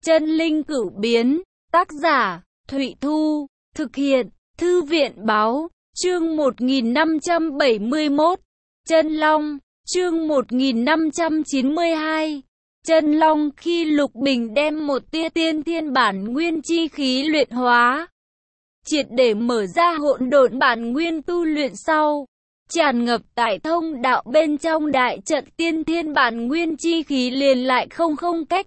Chân linh cửu biến, tác giả, Thụy Thu, thực hiện, Thư viện báo, chương 1571, Chân Long, chương 1592. Chân Long. Khi Lục Bình đem một tia tiên thiên bản nguyên chi khí luyện hóa, triệt để mở ra hỗn độn bản nguyên tu luyện sau, tràn ngập tại thông đạo bên trong đại trận tiên thiên bản nguyên chi khí liền lại không cách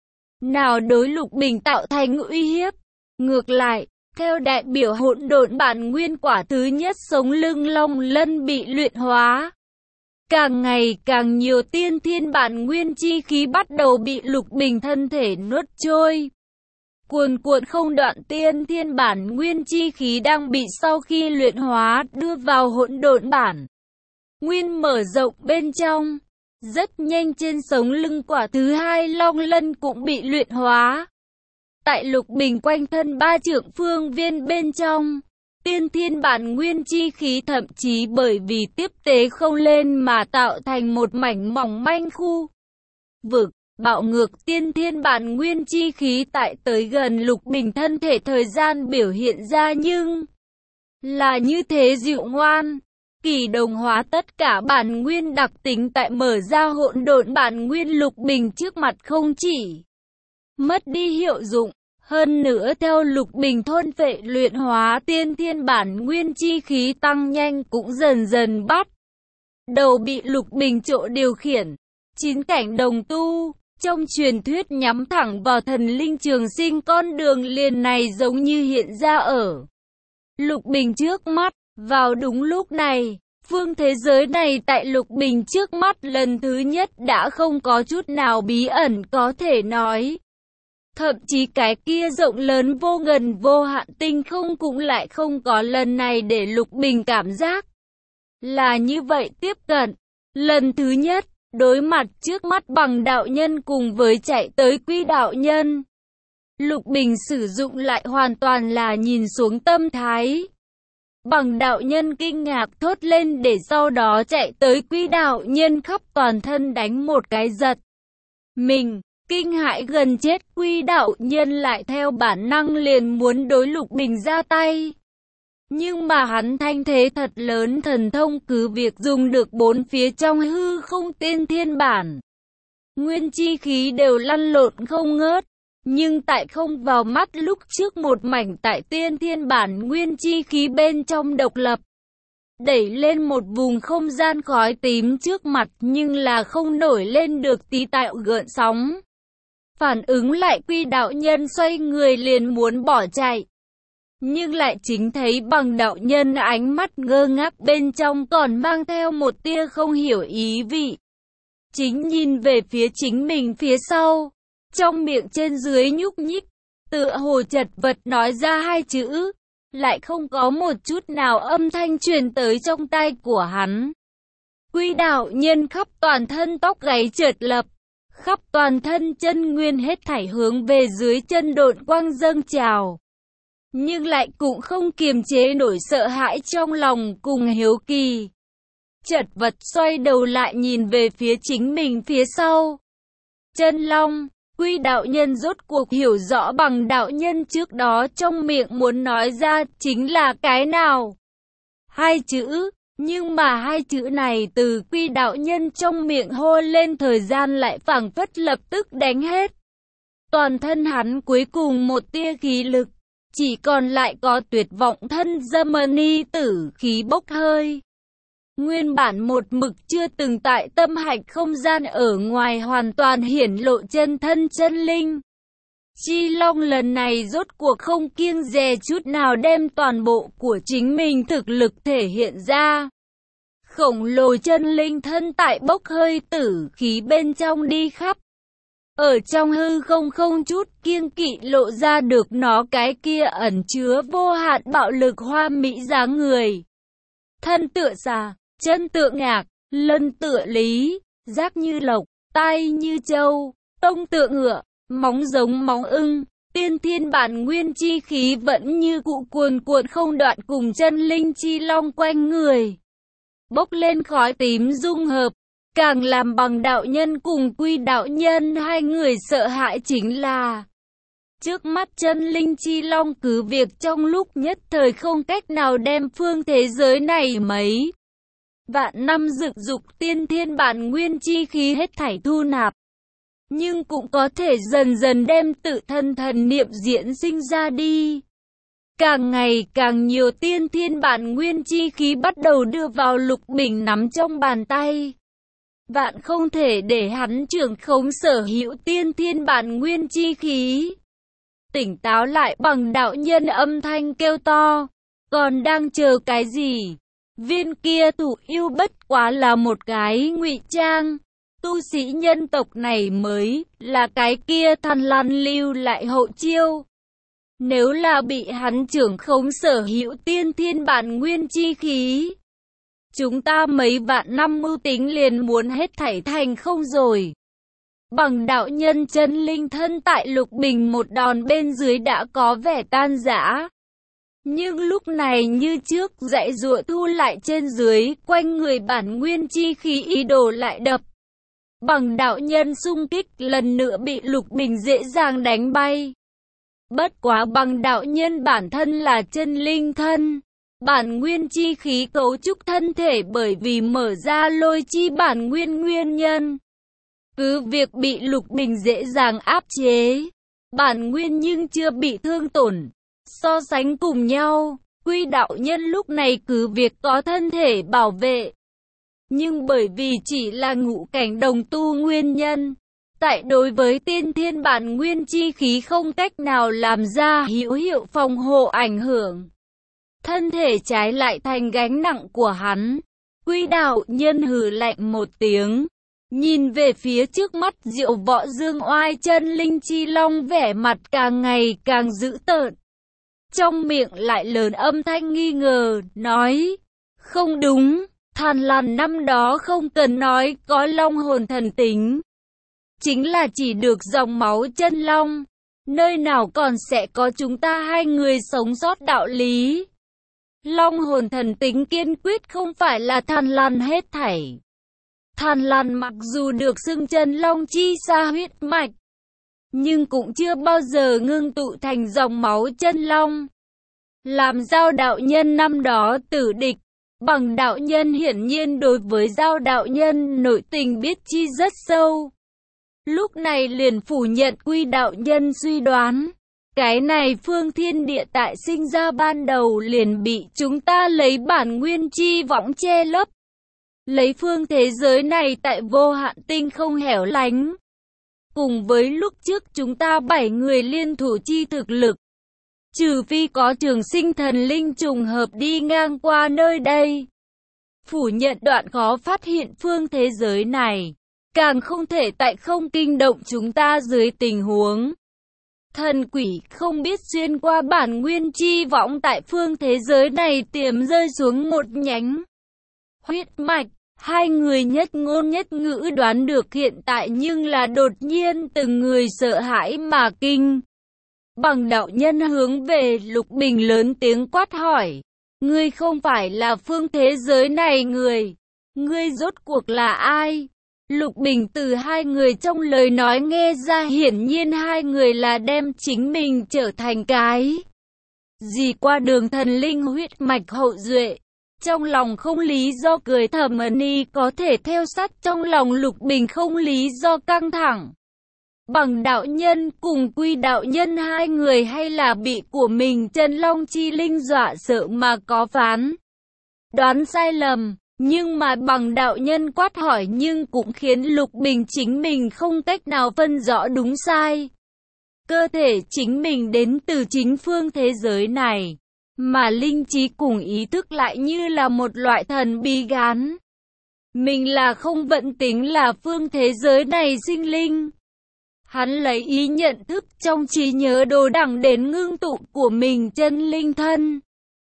nào đối Lục Bình tạo thành uy hiếp. Ngược lại, theo đại biểu hỗn độn bản nguyên quả thứ nhất sống lưng long lân bị luyện hóa, càng ngày càng nhiều tiên thiên bản nguyên chi khí bắt đầu bị Lục Bình thân thể nuốt trôi. Cuồn cuộn không đoạn tiên thiên bản nguyên chi khí đang bị sau khi luyện hóa đưa vào hỗn độn bản nguyên mở rộng bên trong. Rất nhanh trên sống lưng quả thứ hai long lân cũng bị luyện hóa. Tại Lục Bình quanh thân ba trượng phương viên bên trong, tiên thiên bản nguyên chi khí thậm chí bởi vì tiếp tế không lên mà tạo thành một mảnh mỏng manh khu vực. Bạo ngược tiên thiên bản nguyên chi khí tại tới gần Lục Bình thân thể thời gian biểu hiện ra nhưng là như thế dịu ngoan, kỳ đồng hóa tất cả bản nguyên đặc tính tại mở ra hỗn độn bản nguyên. Lục Bình trước mặt không chỉ mất đi hiệu dụng, hơn nữa theo Lục Bình thôn phệ luyện hóa tiên thiên bản nguyên chi khí tăng nhanh cũng dần dần bắt đầu bị Lục Bình trộ điều khiển. Chín cảnh đồng tu trong truyền thuyết nhắm thẳng vào thần linh trường sinh, con đường liền này giống như hiện ra ở Lục Bình trước mắt. Vào đúng lúc này, phương thế giới này tại Lục Bình trước mắt lần thứ nhất đã không có chút nào bí ẩn có thể nói. Thậm chí cái kia rộng lớn vô ngần vô hạn tinh không cũng lại không có lần này để Lục Bình cảm giác là như vậy tiếp cận. Lần thứ nhất, đối mặt trước mắt Bằng đạo nhân cùng với chạy tới Quy đạo nhân, Lục Bình sử dụng lại hoàn toàn là nhìn xuống tâm thái. Bằng đạo nhân kinh ngạc thốt lên để sau đó chạy tới Quy đạo nhân khắp toàn thân đánh một cái giật mình, kinh hãi gần chết. Quy đạo nhân lại theo bản năng liền muốn đối Lục Bình ra tay. Nhưng mà hắn thanh thế thật lớn, thần thông cứ việc dùng được bốn phía trong hư không tiên thiên bản nguyên chi khí đều lăn lộn không ngớt. Nhưng tại không vào mắt lúc trước một mảnh tại tiên thiên bản nguyên chi khí bên trong độc lập, đẩy lên một vùng không gian khói tím trước mặt nhưng là không nổi lên được tí tạo gợn sóng. Phản ứng lại Quy đạo nhân xoay người liền muốn bỏ chạy. Nhưng lại chính thấy Bằng đạo nhân ánh mắt ngơ ngác bên trong còn mang theo một tia không hiểu ý vị. Chính nhìn về phía chính mình phía sau, trong miệng trên dưới nhúc nhích, tựa hồ chật vật nói ra hai chữ, lại không có một chút nào âm thanh truyền tới trong tai của hắn. Quy đạo nhân khắp toàn thân tóc gáy chợt lập, khắp toàn thân chân nguyên hết thảy hướng về dưới chân độn quang dâng trào. Nhưng lại cũng không kiềm chế nổi sợ hãi trong lòng cùng hiếu kỳ. Chật vật xoay đầu lại nhìn về phía chính mình phía sau. Chân Long. Quy đạo nhân rốt cuộc hiểu rõ Bằng đạo nhân trước đó trong miệng muốn nói ra chính là cái nào. Hai chữ, nhưng mà hai chữ này từ Quy đạo nhân trong miệng hô lên thời gian lại phảng phất lập tức đánh hết. Toàn thân hắn cuối cùng một tia khí lực, chỉ còn lại có tuyệt vọng thân Dâm-ni tử khí bốc hơi. Nguyên bản một mực chưa từng tại tâm hạch không gian ở ngoài hoàn toàn hiển lộ chân thân chân linh. Chi Long lần này rốt cuộc không kiêng dè chút nào đem toàn bộ của chính mình thực lực thể hiện ra. Khổng lồ chân linh thân tại bốc hơi tử khí bên trong đi khắp. Ở trong hư không không chút kiêng kỵ lộ ra được nó cái kia ẩn chứa vô hạn bạo lực hoa mỹ dáng người. Thân tựa xà, chân tựa ngạc, lân tựa lý, giác như lộc, tai như trâu, tông tựa ngựa, móng giống móng ưng. Tiên thiên bản nguyên chi khí vẫn như cụ cuồn cuộn không đoạn cùng chân linh chi long quanh người. Bốc lên khói tím dung hợp, càng làm Bằng đạo nhân cùng Quy đạo nhân hai người sợ hãi chính là Trước mắt chân linh chi long cứ việc trong lúc nhất thời không cách nào đem phương thế giới này mấy vạn năm dựng dục tiên thiên bản nguyên chi khí hết thảy thu nạp, nhưng cũng có thể dần dần đem tự thân thần niệm diễn sinh ra đi. Càng ngày càng nhiều tiên thiên bản nguyên chi khí bắt đầu đưa vào Lục Bình nắm trong bàn tay. Vạn không thể để hắn trưởng khống sở hữu tiên thiên bản nguyên chi khí. Tỉnh táo lại, Bằng đạo nhân âm thanh kêu to. Còn đang chờ cái gì? Viên kia thủ yêu bất quá là một cái ngụy trang. Tu sĩ nhân tộc này mới là cái kia Thằn Lằn lưu lại hậu chiêu. Nếu là bị hắn trưởng khống sở hữu tiên thiên bản nguyên chi khí, chúng ta mấy vạn năm mưu tính liền muốn hết thảy thành không rồi. Bằng đạo nhân chân linh thân tại Lục Bình một đòn bên dưới đã có vẻ tan rã. Nhưng lúc này như trước dãy giụa thu lại trên dưới, quanh người bản nguyên chi khí ý đồ lại đập. Bằng đạo nhân xung kích lần nữa bị Lục Bình dễ dàng đánh bay. Bất quá Bằng đạo nhân bản thân là chân linh thân. Bản nguyên chi khí cấu trúc thân thể bởi vì mở ra lôi chi bản nguyên nhân. Cứ việc bị Lục Bình dễ dàng áp chế, bản nguyên nhưng chưa bị thương tổn. So sánh cùng nhau, Quy đạo nhân lúc này cứ việc có thân thể bảo vệ. Nhưng bởi vì chỉ là ngũ cảnh đồng tu nguyên nhân, tại đối với tiên thiên bản nguyên chi khí không cách nào làm ra hữu hiệu phòng hộ ảnh hưởng. Thân thể trái lại thành gánh nặng của hắn. Quy đạo nhân hừ lạnh một tiếng, nhìn về phía trước mắt Diệu Võ Dương Oai chân linh chi long, vẻ mặt càng ngày càng dữ tợn. Trong miệng lại lớn âm thanh nghi ngờ, nói, không đúng, Thằn Lằn năm đó không cần nói có long hồn thần tính. Chính là chỉ được dòng máu chân long, nơi nào còn sẽ có chúng ta hai người sống sót đạo lý. Long hồn thần tính kiên quyết không phải là Thằn Lằn hết thảy. Thằn Lằn mặc dù được xưng chân long chi xa huyết mạch, nhưng cũng chưa bao giờ ngưng tụ thành dòng máu chân long. Làm Giao đạo nhân năm đó tử địch, Bằng đạo nhân hiển nhiên đối với Giao đạo nhân nội tình biết chi rất sâu. Lúc này liền phủ nhận Quy đạo nhân suy đoán. Cái này phương thiên địa tại sinh ra ban đầu liền bị chúng ta lấy bản nguyên chi võng che lấp. Lấy phương thế giới này tại vô hạn tinh không hẻo lánh. Cùng với lúc trước chúng ta 7 người liên thủ chi thực lực. Trừ phi có trường sinh thần linh trùng hợp đi ngang qua nơi đây. Phủ nhận đoạn khó phát hiện phương thế giới này. Càng không thể tại không kinh động chúng ta dưới tình huống. Thần quỷ không biết xuyên qua bản nguyên chi võng tại phương thế giới này tiềm rơi xuống một nhánh huyết mạch. Hai người nhất ngôn nhất ngữ đoán được hiện tại, nhưng là đột nhiên từng người sợ hãi mà kinh. Bằng đạo nhân hướng về Lục Bình lớn tiếng quát hỏi. Ngươi không phải là phương thế giới này người. Ngươi rốt cuộc là ai? Lục Bình từ hai người trong lời nói nghe ra hiển nhiên hai người là đem chính mình trở thành cái gì qua đường thần linh huyết mạch hậu duệ. Trong lòng không lý do cười thầm, ni có thể theo sát trong lòng Lục Bình không lý do căng thẳng. Bằng đạo nhân cùng Quy đạo nhân hai người hay là bị của mình chân long chi linh dọa sợ mà có phán đoán sai lầm. Nhưng mà Bằng đạo nhân quát hỏi nhưng cũng khiến Lục Bình chính mình không cách nào phân rõ đúng sai. Cơ thể chính mình đến từ chính phương thế giới này, mà linh trí cùng ý thức lại như là một loại thần bí gán. Mình là không vận tính là phương thế giới này sinh linh. Hắn lấy ý nhận thức trong trí nhớ đồ đẳng đến ngưng tụ của mình chân linh thân.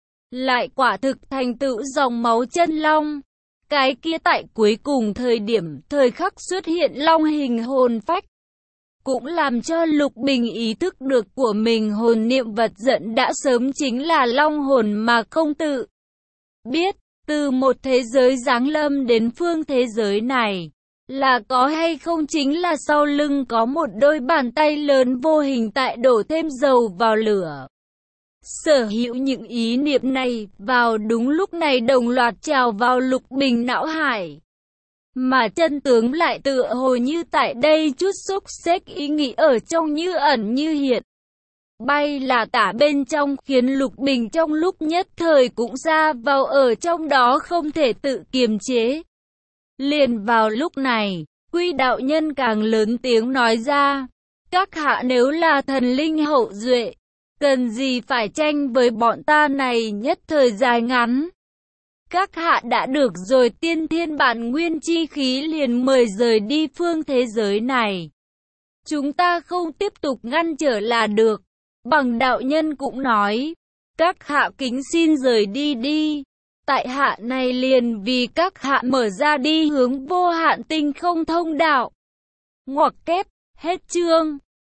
Lại quả thực thành tựu dòng máu chân long. Cái kia tại cuối cùng thời khắc xuất hiện long hình hồn phách. Cũng làm cho Lục Bình ý thức được của mình hồn niệm vật dẫn đã sớm chính là long hồn mà không tự biết. Từ một thế giới giáng lâm đến phương thế giới này, Là có hay không chính là sau lưng có một đôi bàn tay lớn vô hình tại đổ thêm dầu vào lửa. Sở hữu những ý niệm này, vào đúng lúc này đồng loạt trào vào Lục Bình não hải. Mà chân tướng lại tựa hồ như tại đây chút xúc xếch ý nghĩ ở trong như ẩn như hiện. Bay là tả bên trong khiến Lục Bình trong lúc nhất thời cũng ra vào ở trong đó không thể tự kiềm chế. Liền vào lúc này, Quy đạo nhân càng lớn tiếng nói ra, các hạ nếu là thần linh hậu duệ, cần gì phải tranh với bọn ta này nhất thời dài ngắn. Các hạ đã được rồi, tiên thiên bản nguyên chi khí liền mời rời đi phương thế giới này. Chúng ta không tiếp tục ngăn trở là được. Bằng đạo nhân cũng nói, các hạ kính xin rời đi đi. Tại hạ này liền vì các hạ mở ra đi hướng vô hạn tinh không thông đạo. Ngoặc kép, hết chương.